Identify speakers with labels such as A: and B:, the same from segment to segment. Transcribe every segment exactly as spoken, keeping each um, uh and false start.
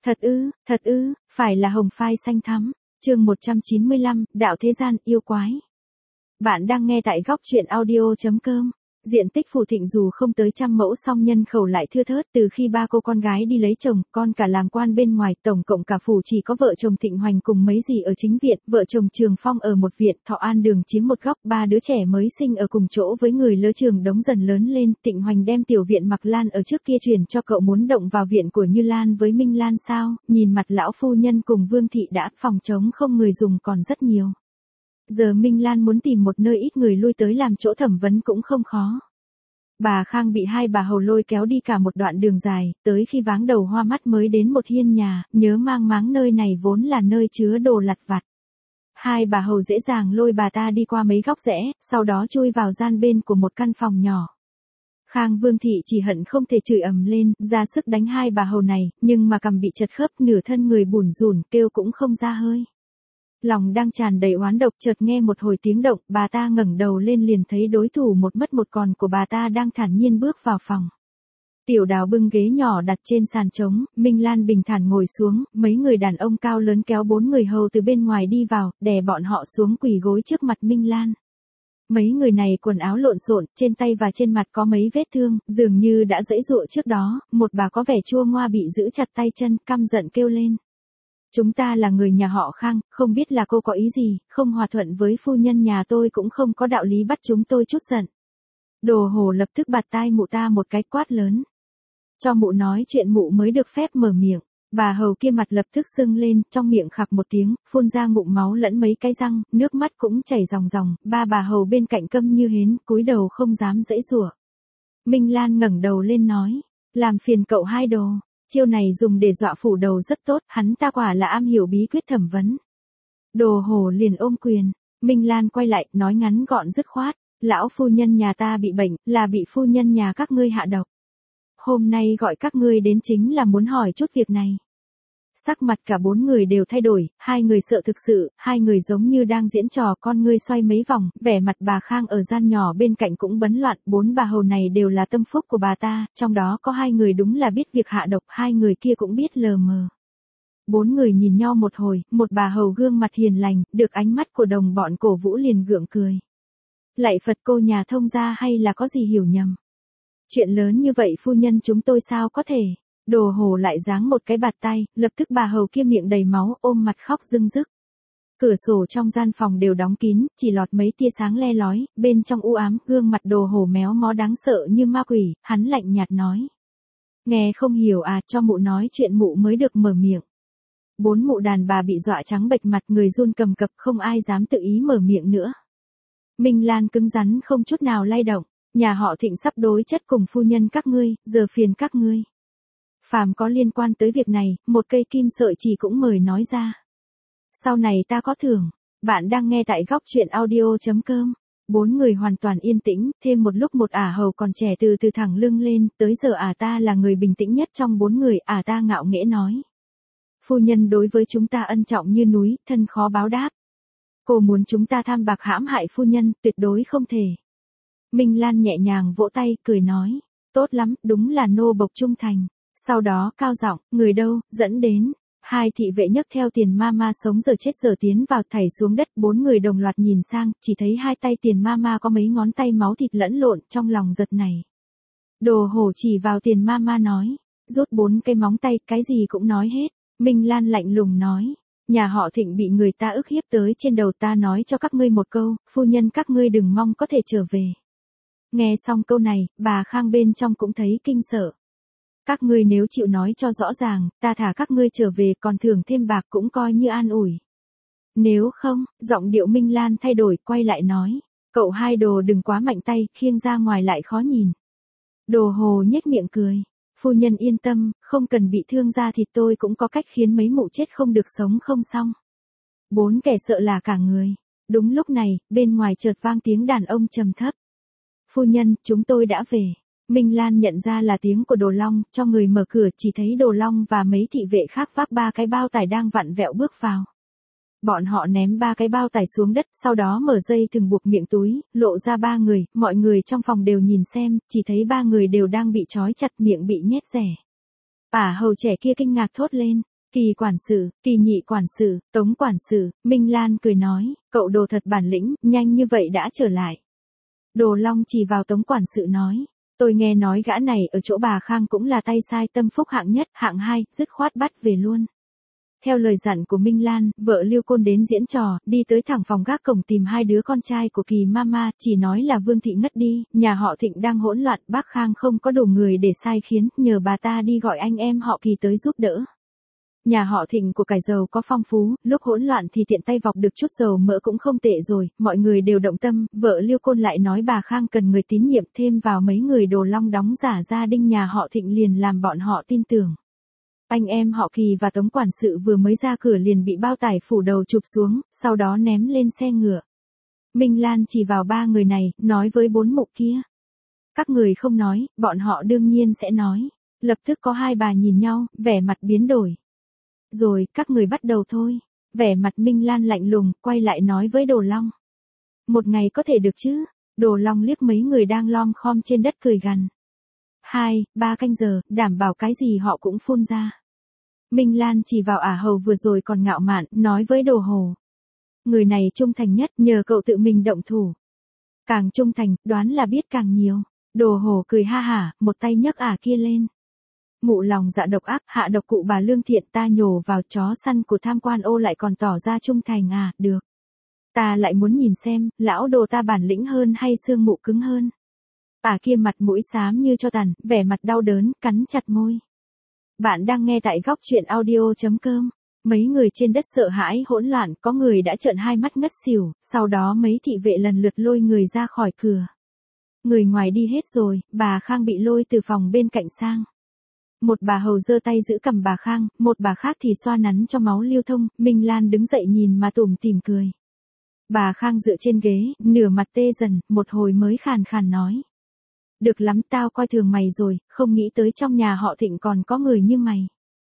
A: Thật ư, thật ư, phải là hồng phai xanh thắm. Chương một trăm chín mươi lăm, đạo thế gian yêu quái. Bạn đang nghe tại góc truyện audio chấm com. Diện tích Phù Thịnh dù không tới trăm mẫu song nhân khẩu lại thưa thớt, từ khi ba cô con gái đi lấy chồng, con cả làm quan bên ngoài, tổng cộng cả phủ chỉ có vợ chồng Thịnh Hoành cùng mấy dì ở chính viện, vợ chồng Trường Phong ở một viện, Thọ An Đường chiếm một góc, ba đứa trẻ mới sinh ở cùng chỗ với người lứa Trường Đống dần lớn lên. Thịnh Hoành đem tiểu viện Mặc Lan ở trước kia chuyển cho cậu, muốn động vào viện của Như Lan với Minh Lan sao? Nhìn mặt lão phu nhân cùng Vương thị đã, phòng trống không người dùng còn rất nhiều. Giờ Minh Lan muốn tìm một nơi ít người lui tới làm chỗ thẩm vấn cũng không khó. Bà Khang bị hai bà hầu lôi kéo đi cả một đoạn đường dài, tới khi váng đầu hoa mắt mới đến một hiên nhà, nhớ mang máng nơi này vốn là nơi chứa đồ lặt vặt. Hai bà hầu dễ dàng lôi bà ta đi qua mấy góc rẽ, sau đó chui vào gian bên của một căn phòng nhỏ. Khang Vương thị chỉ hận không thể chửi ầm lên, ra sức đánh hai bà hầu này, nhưng mà cằm bị chật khớp, nửa thân người bủn rủn, kêu cũng không ra hơi. Lòng đang tràn đầy oán độc, chợt nghe một hồi tiếng động, bà ta ngẩng đầu lên liền thấy đối thủ một mất một còn của bà ta đang thản nhiên bước vào phòng. Tiểu Đào bưng ghế nhỏ đặt trên sàn trống, Minh Lan bình thản ngồi xuống, mấy người đàn ông cao lớn kéo bốn người hầu từ bên ngoài đi vào, đè bọn họ xuống quỳ gối trước mặt Minh Lan. Mấy người này quần áo lộn xộn, trên tay và trên mặt có mấy vết thương, dường như đã giãy giụa trước đó, một bà có vẻ chua ngoa bị giữ chặt tay chân, căm giận kêu lên. Chúng ta là người nhà họ Khang, không biết là cô có ý gì, không hòa thuận với phu nhân nhà tôi cũng không có đạo lý bắt chúng tôi chút giận. Đồ Hồ lập tức bạt tai mụ ta một cái, quát lớn. Cho mụ nói chuyện mụ mới được phép mở miệng. Bà hầu kia mặt lập tức sưng lên, trong miệng khạc một tiếng, phun ra ngụm máu lẫn mấy cái răng, nước mắt cũng chảy ròng ròng, ba bà hầu bên cạnh câm như hến, cúi đầu không dám giãy giụa. Minh Lan ngẩng đầu lên nói, làm phiền cậu hai Đồ. Chiêu này dùng để dọa phủ đầu rất tốt, hắn ta quả là am hiểu bí quyết thẩm vấn. Đồ Hồ liền ôm quyền, Minh Lan quay lại, nói ngắn gọn dứt khoát, lão phu nhân nhà ta bị bệnh, là bị phu nhân nhà các ngươi hạ độc. Hôm nay gọi các ngươi đến chính là muốn hỏi chút việc này. Sắc mặt cả bốn người đều thay đổi, hai người sợ thực sự, hai người giống như đang diễn trò, con ngươi xoay mấy vòng, vẻ mặt bà Khang ở gian nhỏ bên cạnh cũng bấn loạn, bốn bà hầu này đều là tâm phúc của bà ta, trong đó có hai người đúng là biết việc hạ độc, hai người kia cũng biết lờ mờ. Bốn người nhìn nhau một hồi, một bà hầu gương mặt hiền lành, được ánh mắt của đồng bọn cổ vũ liền gượng cười. Lạy Phật, cô nhà thông gia hay là có gì hiểu nhầm? Chuyện lớn như vậy phu nhân chúng tôi sao có thể? Đồ Hồ lại giáng một cái bạt tay, lập tức bà hầu kia miệng đầy máu, ôm mặt khóc rưng rức. Cửa sổ trong gian phòng đều đóng kín, chỉ lọt mấy tia sáng le lói, bên trong u ám, gương mặt Đồ Hồ méo mó đáng sợ như ma quỷ, hắn lạnh nhạt nói. Nghe không hiểu à, cho mụ nói chuyện mụ mới được mở miệng. Bốn mụ đàn bà bị dọa trắng bệch mặt, người run cầm cập, không ai dám tự ý mở miệng nữa. Minh Lan cứng rắn không chút nào lay động, nhà họ Thịnh sắp đối chất cùng phu nhân các ngươi, giờ phiền các ngươi. Phàm có liên quan tới việc này, một cây kim sợi chỉ cũng mời nói ra. Sau này ta có thưởng. Bạn đang nghe tại góc truyện audio chấm com. Bốn người hoàn toàn yên tĩnh, thêm một lúc một ả hầu còn trẻ từ từ thẳng lưng lên, tới giờ ả ta là người bình tĩnh nhất trong bốn người, ả ta ngạo nghễ nói. Phu nhân đối với chúng ta ân trọng như núi, thân khó báo đáp. Cô muốn chúng ta tham bạc hãm hại phu nhân, tuyệt đối không thể. Minh Lan nhẹ nhàng vỗ tay, cười nói. Tốt lắm, đúng là nô bộc trung thành. Sau đó cao giọng, người đâu, dẫn đến. Hai thị vệ nhấc theo Tiền ma ma sống giờ chết giờ tiến vào, thảy xuống đất, bốn người đồng loạt nhìn sang, chỉ thấy hai tay Tiền ma ma có mấy ngón tay máu thịt lẫn lộn, trong lòng giật này. Đồ Hổ chỉ vào Tiền ma ma nói, rút bốn cây móng tay, cái gì cũng nói hết. Minh Lan lạnh lùng nói, nhà họ Thịnh bị người ta ức hiếp tới trên đầu, ta nói cho các ngươi một câu, phu nhân các ngươi đừng mong có thể trở về. Nghe xong câu này, bà Khang bên trong cũng thấy kinh sợ. Các ngươi nếu chịu nói cho rõ ràng, ta thả các ngươi trở về, còn thưởng thêm bạc cũng coi như an ủi. Nếu không, giọng điệu Minh Lan thay đổi, quay lại nói, cậu hai Đồ đừng quá mạnh tay, khiêng ra ngoài lại khó nhìn. Đồ Hồ nhếch miệng cười, phu nhân yên tâm, không cần bị thương ra thì tôi cũng có cách khiến mấy mụ chết không được sống không xong. Bốn kẻ sợ là cả người. Đúng lúc này, bên ngoài chợt vang tiếng đàn ông trầm thấp. Phu nhân, chúng tôi đã về. Minh Lan nhận ra là tiếng của Đồ Long, cho người mở cửa, chỉ thấy Đồ Long và mấy thị vệ khác vác ba cái bao tải đang vặn vẹo bước vào. Bọn họ ném ba cái bao tải xuống đất, sau đó mở dây thừng buộc miệng túi, lộ ra ba người, mọi người trong phòng đều nhìn xem, chỉ thấy ba người đều đang bị trói chặt, miệng bị nhét rẻ. Ả hầu trẻ kia kinh ngạc thốt lên, Kỳ quản sự, Kỳ nhị quản sự, Tống quản sự, Minh Lan cười nói, cậu Đồ thật bản lĩnh, nhanh như vậy đã trở lại. Đồ Long chỉ vào Tống quản sự nói, tôi nghe nói gã này ở chỗ bà Khang cũng là tay sai tâm phúc hạng nhất, hạng hai, dứt khoát bắt về luôn. Theo lời dặn của Minh Lan, vợ Lưu Côn đến diễn trò, đi tới thẳng phòng gác cổng tìm hai đứa con trai của Kỳ mama, chỉ nói là Vương Thị ngất đi, nhà họ Thịnh đang hỗn loạn, bác Khang không có đủ người để sai khiến, nhờ bà ta đi gọi anh em họ Kỳ tới giúp đỡ. Nhà họ Thịnh của cải dầu có phong phú, lúc hỗn loạn thì tiện tay vọc được chút dầu mỡ cũng không tệ rồi, mọi người đều động tâm, vợ Lưu Côn lại nói bà Khang cần người tín nhiệm, thêm vào mấy người Đồ Long đóng giả gia đinh nhà họ Thịnh liền làm bọn họ tin tưởng. Anh em họ Kỳ và Tống quản sự vừa mới ra cửa liền bị bao tải phủ đầu chụp xuống, sau đó ném lên xe ngựa. Minh Lan chỉ vào ba người này, nói với bốn mụ kia. Các người không nói, bọn họ đương nhiên sẽ nói. Lập tức có hai bà nhìn nhau, vẻ mặt biến đổi. Rồi, các người bắt đầu thôi. Vẻ mặt Minh Lan lạnh lùng, quay lại nói với Đồ Long. Một ngày có thể được chứ? Đồ Long liếc mấy người đang lom khom trên đất cười gằn. Hai, ba canh giờ, đảm bảo cái gì họ cũng phun ra. Minh Lan chỉ vào ả hầu vừa rồi còn ngạo mạn, nói với Đồ Hồ. Người này trung thành nhất, nhờ cậu tự mình động thủ. Càng trung thành, đoán là biết càng nhiều. Đồ Hồ cười ha hả, một tay nhấc ả kia lên. Mụ lòng dạ độc ác, hạ độc cụ bà Lương Thiện ta nhổ vào chó săn của tham quan ô lại còn tỏ ra trung thành à, được. Ta lại muốn nhìn xem, lão Đồ ta bản lĩnh hơn hay xương mụ cứng hơn. Ả kia mặt mũi xám như cho tàn, vẻ mặt đau đớn, cắn chặt môi. Bạn đang nghe tại góc truyện audio chấm com. Mấy người trên đất sợ hãi hỗn loạn, có người đã trợn hai mắt ngất xỉu, sau đó mấy thị vệ lần lượt lôi người ra khỏi cửa. Người ngoài đi hết rồi, bà Khang bị lôi từ phòng bên cạnh sang. Một bà hầu giơ tay giữ cầm bà Khang, một bà khác thì xoa nắn cho máu lưu thông, Minh Lan đứng dậy nhìn mà tủm tỉm cười. Bà Khang dựa trên ghế, nửa mặt tê dần, một hồi mới khàn khàn nói. Được lắm, tao coi thường mày rồi, không nghĩ tới trong nhà họ Thịnh còn có người như mày.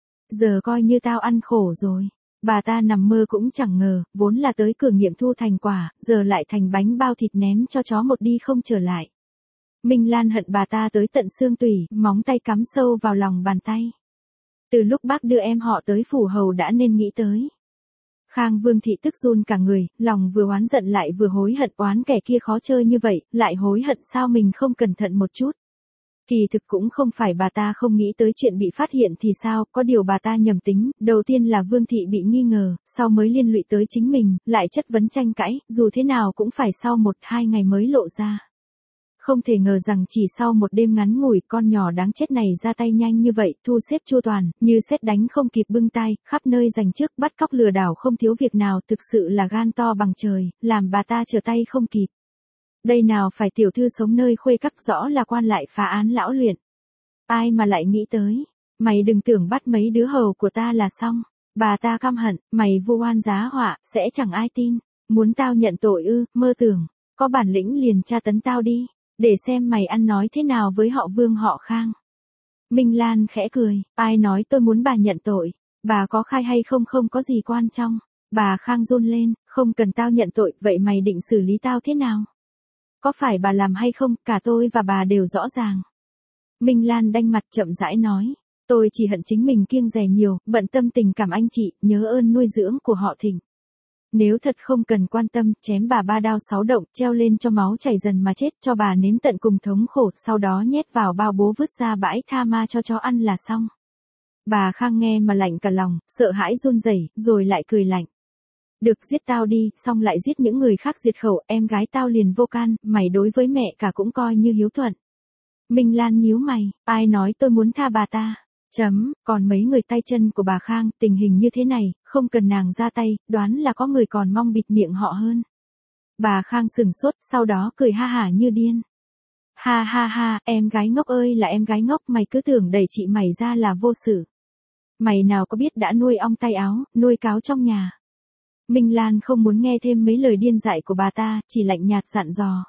A: Giờ coi như tao ăn khổ rồi. Bà ta nằm mơ cũng chẳng ngờ, vốn là tới cửa nghiệm thu thành quả, giờ lại thành bánh bao thịt ném cho chó một đi không trở lại. Minh Lan hận bà ta tới tận xương tủy, móng tay cắm sâu vào lòng bàn tay. Từ lúc bác đưa em họ tới phủ hầu đã nên nghĩ tới. Khang Vương Thị tức run cả người, lòng vừa oán giận lại vừa hối hận, oán kẻ kia khó chơi như vậy, lại hối hận sao mình không cẩn thận một chút. Kỳ thực cũng không phải bà ta không nghĩ tới chuyện bị phát hiện thì sao, có điều bà ta nhầm tính, đầu tiên là Vương Thị bị nghi ngờ, sau mới liên lụy tới chính mình, lại chất vấn tranh cãi, dù thế nào cũng phải sau một hai ngày mới lộ ra. Không thể ngờ rằng chỉ sau một đêm ngắn ngủi, con nhỏ đáng chết này ra tay nhanh như vậy, thu xếp chu toàn, như sét đánh không kịp bưng tay, khắp nơi giành trước, bắt cóc lừa đảo không thiếu việc nào, thực sự là gan to bằng trời, làm bà ta trở tay không kịp. Đây nào phải tiểu thư sống nơi khuê các, rõ là quan lại phá án lão luyện. Ai mà lại nghĩ tới, mày đừng tưởng bắt mấy đứa hầu của ta là xong. Bà ta căm hận, mày vu oan giá họa, sẽ chẳng ai tin. Muốn tao nhận tội ư, mơ tưởng, có bản lĩnh liền tra tấn tao đi. Để xem mày ăn nói thế nào với họ Vương họ Khang. Minh Lan khẽ cười, ai nói tôi muốn bà nhận tội, bà có khai hay không không có gì quan trọng. Bà Khang run lên, không cần tao nhận tội, vậy mày định xử lý tao thế nào? Có phải bà làm hay không, cả tôi và bà đều rõ ràng. Minh Lan đanh mặt chậm rãi nói, tôi chỉ hận chính mình kiêng dè nhiều, bận tâm tình cảm anh chị, nhớ ơn nuôi dưỡng của họ Thịnh. Nếu thật không cần quan tâm, chém bà ba đao sáu động, treo lên cho máu chảy dần mà chết, cho bà nếm tận cùng thống khổ, sau đó nhét vào bao bố vứt ra bãi tha ma cho chó ăn là xong. Bà Khang nghe mà lạnh cả lòng, sợ hãi run rẩy, rồi lại cười lạnh. Được, giết tao đi, xong lại giết những người khác diệt khẩu, em gái tao liền vô can, mày đối với mẹ cả cũng coi như hiếu thuận. Minh Lan nhíu mày, ai nói tôi muốn tha bà ta? Chấm, còn mấy người tay chân của bà Khang, tình hình như thế này, không cần nàng ra tay, đoán là có người còn mong bịt miệng họ hơn. Bà Khang sừng sốt, sau đó cười ha hả như điên. Ha ha ha, em gái ngốc ơi là em gái ngốc, mày cứ tưởng đẩy chị mày ra là vô sự. Mày nào có biết đã nuôi ong tay áo, nuôi cáo trong nhà. Minh Lan không muốn nghe thêm mấy lời điên dại của bà ta, chỉ lạnh nhạt dặn dò.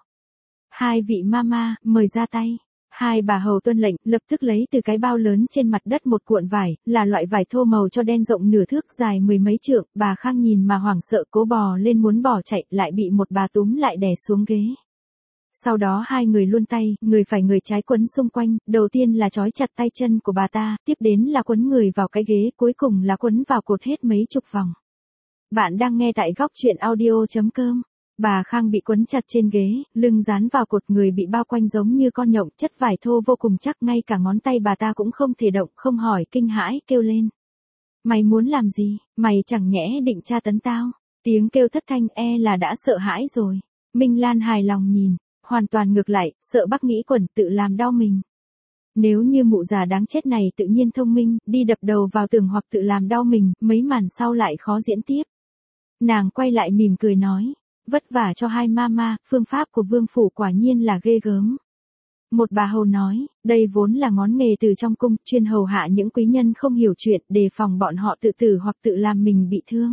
A: Hai vị mama, mời ra tay. Hai bà hầu tuân lệnh, lập tức lấy từ cái bao lớn trên mặt đất một cuộn vải, là loại vải thô màu cho đen rộng nửa thước dài mười mấy trượng, bà Khang nhìn mà hoảng sợ cố bò lên muốn bỏ chạy, lại bị một bà túm lại đè xuống ghế. Sau đó hai người luân tay, người phải người trái quấn xung quanh, đầu tiên là trói chặt tay chân của bà ta, tiếp đến là quấn người vào cái ghế, cuối cùng là quấn vào cột hết mấy chục vòng. Bạn đang nghe tại góc truyện audio.com. Bà Khang bị quấn chặt trên ghế, lưng dán vào cột, người bị bao quanh giống như con nhộng, chất vải thô vô cùng chắc, ngay cả ngón tay bà ta cũng không thể động, không hỏi, kinh hãi, kêu lên. Mày muốn làm gì, mày chẳng nhẽ định tra tấn tao? Tiếng kêu thất thanh e là đã sợ hãi rồi. Minh Lan hài lòng nhìn, hoàn toàn ngược lại, sợ Bắc nghĩ quẩn tự làm đau mình. Nếu như mụ già đáng chết này tự nhiên thông minh, đi đập đầu vào tường hoặc tự làm đau mình, mấy màn sau lại khó diễn tiếp. Nàng quay lại mỉm cười nói, vất vả cho hai mama, phương pháp của vương phủ quả nhiên là ghê gớm. Một bà hầu nói, đây vốn là ngón nghề từ trong cung, chuyên hầu hạ những quý nhân không hiểu chuyện, đề phòng bọn họ tự tử hoặc tự làm mình bị thương.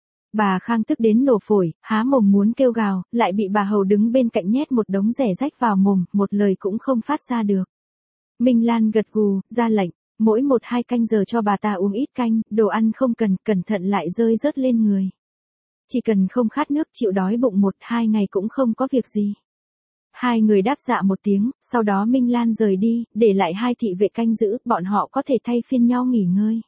A: Bà Khang tức đến nổ phổi, há mồm muốn kêu gào, lại bị bà hầu đứng bên cạnh nhét một đống rẻ rách vào mồm, một lời cũng không phát ra được. Minh Lan gật gù, ra lệnh, mỗi một hai canh giờ cho bà ta uống ít canh, đồ ăn không cần, cẩn thận lại rơi rớt lên người. Chỉ cần không khát nước, chịu đói bụng một hai ngày cũng không có việc gì. Hai người đáp dạ một tiếng, sau đó Minh Lan rời đi, để lại hai thị vệ canh giữ, bọn họ có thể thay phiên nhau nghỉ ngơi.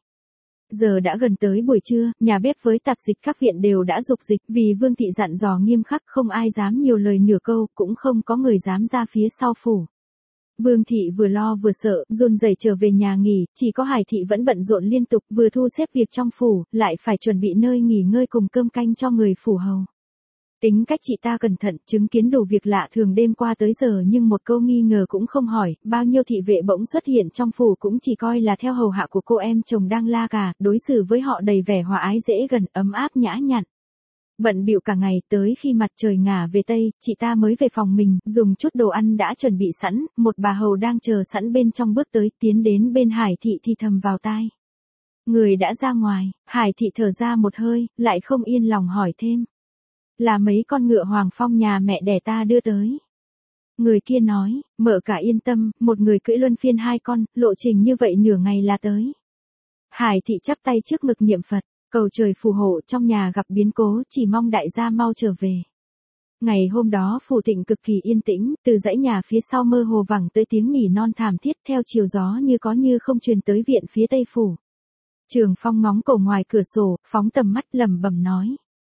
A: Giờ đã gần tới buổi trưa, nhà bếp với tạp dịch các viện đều đã dục dịch, vì Vương thị dặn dò nghiêm khắc, không ai dám nhiều lời nửa câu, cũng không có người dám ra phía sau phủ. Vương thị vừa lo vừa sợ, run rẩy trở về nhà nghỉ, chỉ có Hải thị vẫn bận rộn liên tục, vừa thu xếp việc trong phủ, lại phải chuẩn bị nơi nghỉ ngơi cùng cơm canh cho người phủ hầu. Tính cách chị ta cẩn thận, chứng kiến đủ việc lạ thường đêm qua tới giờ nhưng một câu nghi ngờ cũng không hỏi, bao nhiêu thị vệ bỗng xuất hiện trong phủ cũng chỉ coi là theo hầu hạ của cô em chồng đang la cà, đối xử với họ đầy vẻ hòa ái dễ gần, ấm áp nhã nhặn. Bận bịu cả ngày, tới khi mặt trời ngả về tây, chị ta mới về phòng mình, dùng chút đồ ăn đã chuẩn bị sẵn, một bà hầu đang chờ sẵn bên trong bước tới, tiến đến bên Hải thị thì thầm vào tai. Người đã ra ngoài, Hải thị thở ra một hơi, lại không yên lòng hỏi thêm. Là mấy con ngựa Hoàng Phong nhà mẹ đẻ ta đưa tới. Người kia nói, mợ cả yên tâm, một người cưỡi luân phiên hai con, lộ trình như vậy nửa ngày là tới. Hải thị chắp tay trước ngực niệm Phật, cầu trời phù hộ, trong nhà gặp biến cố, chỉ mong đại gia mau trở về. Ngày hôm đó phủ thịnh cực kỳ yên tĩnh, từ dãy nhà phía sau mơ hồ vẳng tới tiếng nỉ non thảm thiết, theo chiều gió như có như không truyền tới viện phía tây phủ. Trường Phong ngóng cổ ngoài cửa sổ, phóng tầm mắt lẩm bẩm nói.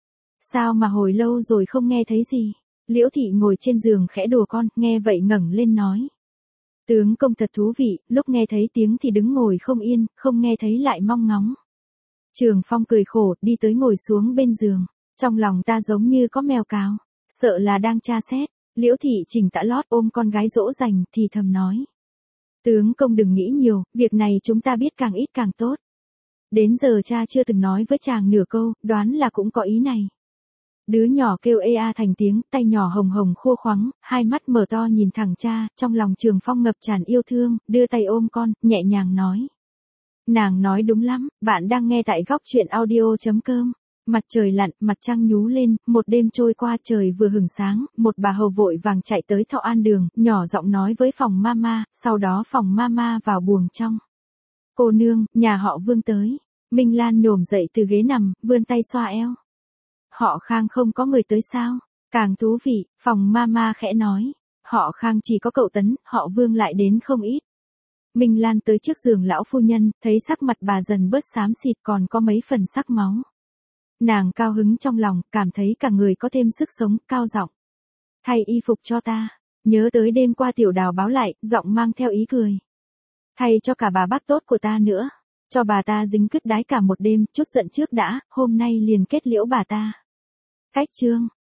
A: Sao mà hồi lâu rồi không nghe thấy gì? Liễu thị ngồi trên giường khẽ đùa con, nghe vậy ngẩng lên nói. Tướng công thật thú vị, lúc nghe thấy tiếng thì đứng ngồi không yên, không nghe thấy lại mong ngóng. Trường Phong cười khổ, đi tới ngồi xuống bên giường. Trong lòng ta giống như có mèo cào, sợ là đang tra xét. Liễu thị chỉnh tã lót ôm con gái dỗ dành, thì thầm nói. Tướng công đừng nghĩ nhiều, việc này chúng ta biết càng ít càng tốt. Đến giờ cha chưa từng nói với chàng nửa câu, đoán là cũng có ý này. Đứa nhỏ kêu ê a thành tiếng, tay nhỏ hồng hồng khô khoắng, hai mắt mở to nhìn thẳng cha, trong lòng Trường Phong ngập tràn yêu thương, đưa tay ôm con, nhẹ nhàng nói. Nàng nói đúng lắm, bạn đang nghe tại góc truyện audio.com. Mặt trời lặn, mặt trăng nhú lên, một đêm trôi qua trời vừa hửng sáng, một bà hầu vội vàng chạy tới Thọ An Đường, nhỏ giọng nói với phòng mama, sau đó phòng mama vào buồng trong. Cô nương, nhà họ Vương tới. Minh Lan nhổm dậy từ ghế nằm, vươn tay xoa eo. Họ Khang không có người tới sao? Càng thú vị, phòng mama khẽ nói. Họ Khang chỉ có cậu Tấn, họ Vương lại đến không ít. Minh Lan tới trước giường lão phu nhân, thấy sắc mặt bà dần bớt xám xịt còn có mấy phần sắc máu. Nàng cao hứng trong lòng, cảm thấy cả người có thêm sức sống, cao giọng. Thay y phục cho ta. Nhớ tới đêm qua tiểu đào báo lại, giọng mang theo ý cười. Thay cho cả bà bác tốt của ta nữa. Cho bà ta dính cứt đái cả một đêm, chút giận trước đã, hôm nay liền kết liễu bà ta. Cách chương.